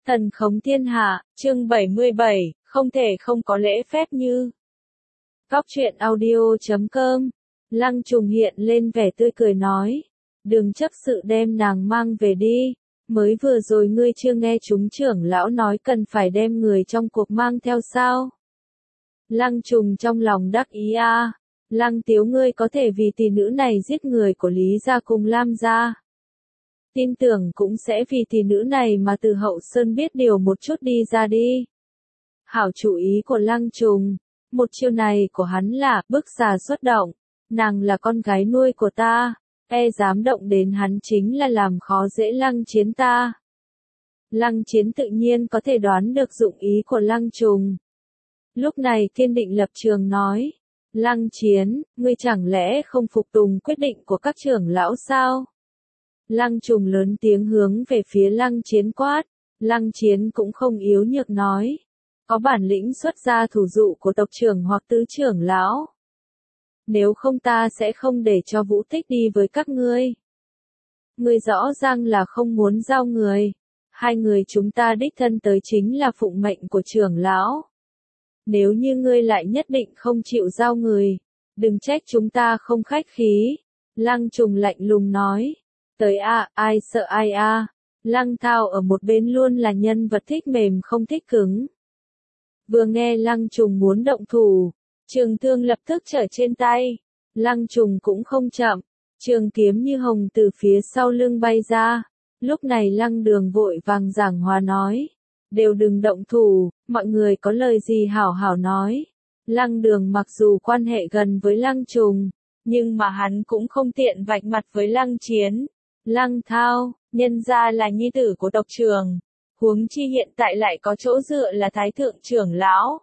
Thần khống thiên hạ, chương 77, không thể không có lễ phép như. Góc truyện audio.com. Lăng Trùng hiện lên vẻ tươi cười nói. Đừng chấp sự đem nàng mang về đi. Mới vừa rồi ngươi chưa nghe chúng trưởng lão nói cần phải đem người trong cuộc mang theo sao? Lăng Trùng trong lòng đắc ý a. Lăng Tiếu ngươi có thể vì tỷ nữ này giết người của Lý gia cùng Lam gia. Tin tưởng cũng sẽ vì tỷ nữ này mà từ Hậu Sơn biết điều một chút đi ra đi. Hảo chủ ý của Lăng Trùng. Một chiêu này của hắn là bức xà xuất động. Nàng là con gái nuôi của ta. Dám động đến hắn chính là làm khó dễ Lăng Chiến ta. Lăng Chiến tự nhiên có thể đoán được dụng ý của Lăng Trùng. Lúc này kiên định lập trường nói. Lăng Chiến, ngươi chẳng lẽ không phục tùng quyết định của các trưởng lão sao? Lăng Trùng lớn tiếng hướng về phía Lăng Chiến quát. Lăng Chiến cũng không yếu nhược nói. Có bản lĩnh xuất ra thủ dụ của tộc trưởng hoặc tứ trưởng lão. Nếu không ta sẽ không để cho Vũ Tích đi với các ngươi. Ngươi rõ ràng là không muốn giao người. Hai người chúng ta đích thân tới chính là phụng mệnh của trưởng lão. Nếu như ngươi lại nhất định không chịu giao người, đừng trách chúng ta không khách khí. Lăng Trùng lạnh lùng nói. Tới ai sợ ai Lăng Thao ở một bên luôn là nhân vật thích mềm không thích cứng. Vừa nghe Lăng Trùng muốn động thủ, trường thương lập tức trở trên tay. Lăng Trùng cũng không chậm, trường kiếm như hồng từ phía sau lưng bay ra. Lúc này Lăng Đường vội vàng giảng hòa nói. Đều đừng động thủ, mọi người có lời gì hảo hảo nói. Lăng Đường mặc dù quan hệ gần với Lăng Trùng, nhưng mà hắn cũng không tiện vạch mặt với Lăng Chiến. Lăng Thao, nhân ra là nhi tử của tộc trưởng, huống chi hiện tại lại có chỗ dựa là thái thượng trưởng lão.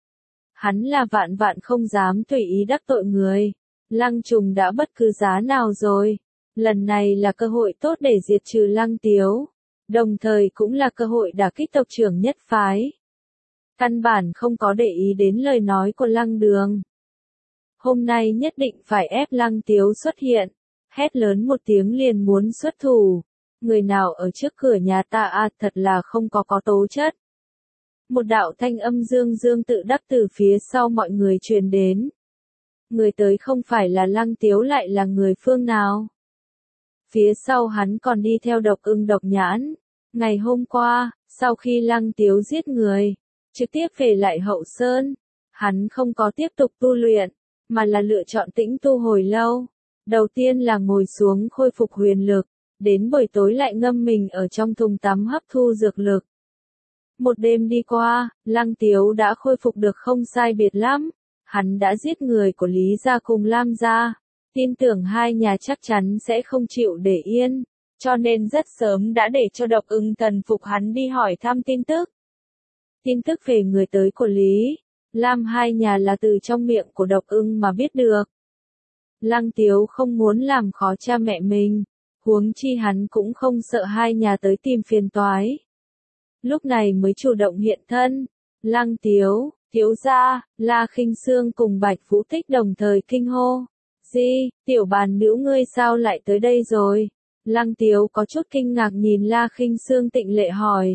Hắn là vạn vạn không dám tùy ý đắc tội người. Lăng Trùng đã bất cứ giá nào rồi. Lần này là cơ hội tốt để diệt trừ Lăng Tiếu. Đồng thời cũng là cơ hội đả kích tộc trưởng nhất phái. Căn bản không có để ý đến lời nói của Lăng Đường. Hôm nay nhất định phải ép Lăng Tiếu xuất hiện. Hét lớn một tiếng liền muốn xuất thủ. Người nào ở trước cửa nhà ta thật là không có tố chất. Một đạo thanh âm dương dương tự đắc từ phía sau mọi người truyền đến. Người tới không phải là Lăng Tiếu lại là người phương nào. Phía sau hắn còn đi theo Độc Ưng Độc Nhãn. Ngày hôm qua, sau khi Lăng Tiếu giết người, trực tiếp về lại Hậu Sơn, hắn không có tiếp tục tu luyện, mà là lựa chọn tĩnh tu hồi lâu. Đầu tiên là ngồi xuống khôi phục huyền lực, đến buổi tối lại ngâm mình ở trong thùng tắm hấp thu dược lực. Một đêm đi qua, Lăng Tiếu đã khôi phục được không sai biệt lắm. Hắn đã giết người của Lý gia cùng Lam gia. Tin tưởng hai nhà chắc chắn sẽ không chịu để yên, cho nên rất sớm đã để cho Độc Ưng thần phục hắn đi hỏi thăm tin tức. Tin tức về người tới của Lý, Lam hai nhà là từ trong miệng của Độc Ưng mà biết được. Lăng Tiếu không muốn làm khó cha mẹ mình, huống chi hắn cũng không sợ hai nhà tới tìm phiền toái. Lúc này mới chủ động hiện thân. Lăng Tiếu, thiếu gia, La Khinh Sương cùng Bạch Vũ Tích đồng thời kinh hô. Gì, tiểu bàn nữ ngươi sao lại tới đây rồi? Lăng Tiếu có chút kinh ngạc nhìn La Khinh Sương tịnh lệ hỏi.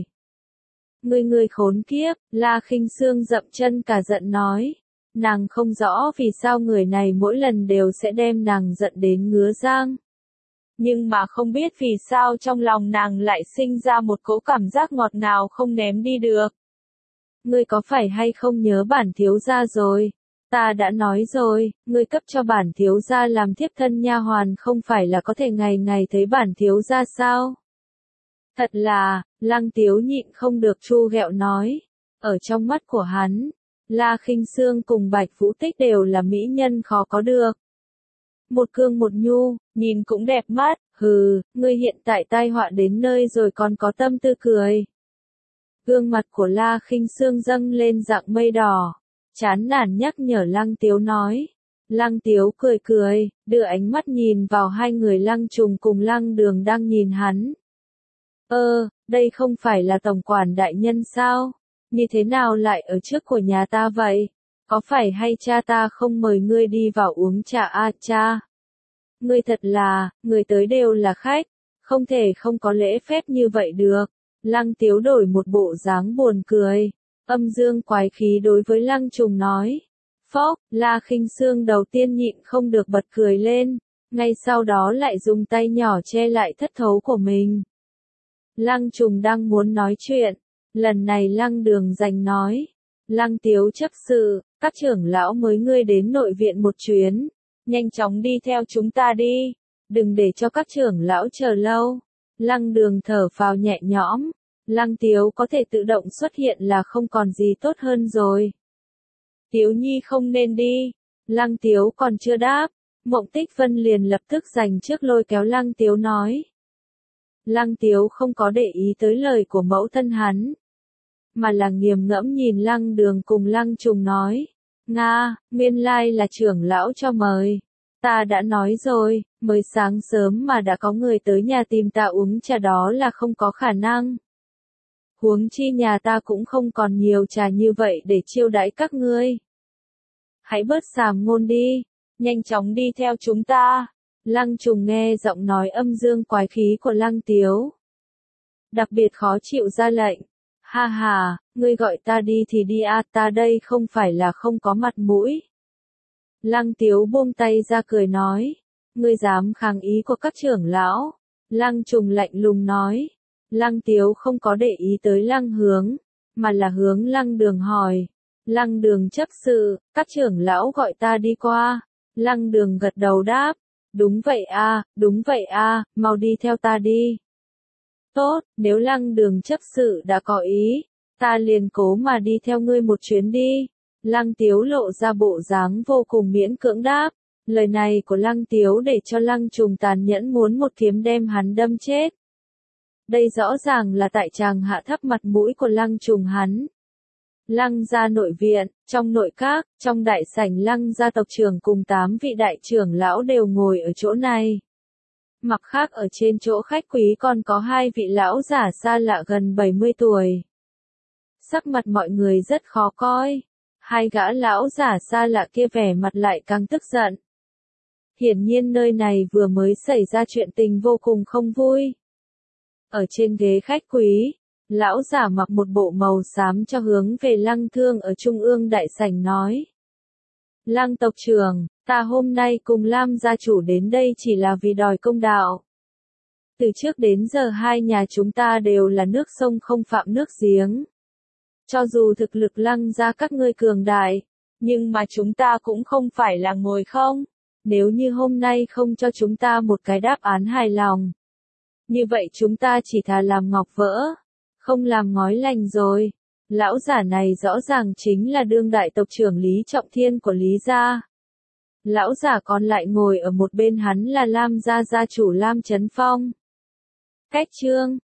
Ngươi khốn kiếp, La Khinh Sương dậm chân cả giận nói. Nàng không rõ vì sao người này mỗi lần đều sẽ đem nàng giận đến ngứa răng. Nhưng mà không biết vì sao trong lòng nàng lại sinh ra một cỗ cảm giác ngọt ngào không ném đi được. Ngươi có phải hay không nhớ bản thiếu gia rồi? Ta đã nói rồi, ngươi cấp cho bản thiếu gia làm thiếp thân nha hoàn không phải là có thể ngày ngày thấy bản thiếu gia sao? Thật là, Lăng Tiếu nhịn không được chu ghẹo nói. Ở trong mắt của hắn, La Khinh Sương cùng Bạch Vũ Tích đều là mỹ nhân khó có được. Một cương một nhu, nhìn cũng đẹp mắt, ngươi hiện tại tai họa đến nơi rồi còn có tâm tư cười. Gương mặt của La Khinh Sương dâng lên dạng mây đỏ, chán nản nhắc nhở Lăng Tiếu nói. Lăng Tiếu cười cười, đưa ánh mắt nhìn vào hai người Lăng Trùng cùng Lăng Đường đang nhìn hắn. Đây không phải là tổng quản đại nhân sao? Như thế nào lại ở trước của nhà ta vậy? Có phải hay cha ta không mời ngươi đi vào uống trà cha? Ngươi thật là, người tới đều là khách, không thể không có lễ phép như vậy được. Lăng Tiếu đổi một bộ dáng buồn cười, âm dương quái khí đối với Lăng Trùng nói. Phốc, La Khinh Sương đầu tiên nhịn không được bật cười lên, ngay sau đó lại dùng tay nhỏ che lại thất thấu của mình. Lăng Trùng đang muốn nói chuyện, lần này Lăng Đường giành nói. Lăng Tiếu chấp sự, các trưởng lão mới ngươi đến nội viện một chuyến, nhanh chóng đi theo chúng ta đi, đừng để cho các trưởng lão chờ lâu. Lăng Đường thở phào nhẹ nhõm, Lăng Tiếu có thể tự động xuất hiện là không còn gì tốt hơn rồi. Tiếu Nhi không nên đi, Lăng Tiếu còn chưa đáp, Mộng Tích Vân liền lập tức giành trước lôi kéo Lăng Tiếu nói. Lăng Tiếu không có để ý tới lời của mẫu thân hắn, mà là nghiền ngẫm nhìn Lăng Đường cùng Lăng Trùng nói. Nga, nguyên lai là trưởng lão cho mời. Ta đã nói rồi, mới sáng sớm mà đã có người tới nhà tìm ta uống trà đó là không có khả năng. Huống chi nhà ta cũng không còn nhiều trà như vậy để chiêu đãi các ngươi. Hãy bớt sàm ngôn đi, nhanh chóng đi theo chúng ta. Lăng Trùng nghe giọng nói âm dương quái khí của Lăng Tiếu, đặc biệt khó chịu ra lệnh. Ha ha, ngươi gọi ta đi thì đi a, ta đây không phải là không có mặt mũi. Lăng Tiếu buông tay ra cười nói, ngươi dám kháng ý của các trưởng lão. Lăng Trùng lạnh lùng nói. Lăng Tiếu không có để ý tới Lăng Hướng, mà là hướng Lăng Đường hỏi. Lăng Đường chấp sự, các trưởng lão gọi ta đi qua. Lăng Đường gật đầu đáp, đúng vậy a, mau đi theo ta đi. Tốt, nếu Lăng Đường chấp sự đã có ý, ta liền cố mà đi theo ngươi một chuyến đi. Lăng Tiếu lộ ra bộ dáng vô cùng miễn cưỡng đáp. Lời này của Lăng Tiếu để cho Lăng Trùng tàn nhẫn muốn một kiếm đem hắn đâm chết. Đây rõ ràng là tại chàng hạ thấp mặt mũi của Lăng Trùng hắn. Lăng gia nội viện, trong nội các, trong đại sảnh Lăng gia tộc trưởng cùng 8 vị đại trưởng lão đều ngồi ở chỗ này. Mặt khác ở trên chỗ khách quý còn có 2 vị lão giả xa lạ gần 70 tuổi. Sắc mặt mọi người rất khó coi. 2 gã lão giả xa lạ kia vẻ mặt lại càng tức giận. Hiển nhiên nơi này vừa mới xảy ra chuyện tình vô cùng không vui. Ở trên ghế khách quý, lão giả mặc một bộ màu xám cho hướng về Lăng Thương ở trung ương đại sảnh nói. Lăng tộc trưởng, ta hôm nay cùng Lam gia chủ đến đây chỉ là vì đòi công đạo. Từ trước đến giờ hai nhà chúng ta đều là nước sông không phạm nước giếng. Cho dù thực lực Lăng gia các ngươi cường đại, nhưng mà chúng ta cũng không phải là ngồi không. Nếu như hôm nay không cho chúng ta một cái đáp án hài lòng, như vậy chúng ta chỉ thà làm ngọc vỡ, không làm ngói lành rồi. Lão giả này rõ ràng chính là đương đại tộc trưởng Lý Trọng Thiên của Lý gia. Lão giả còn lại ngồi ở một bên hắn là Lam gia gia chủ Lam Chấn Phong. Cách chương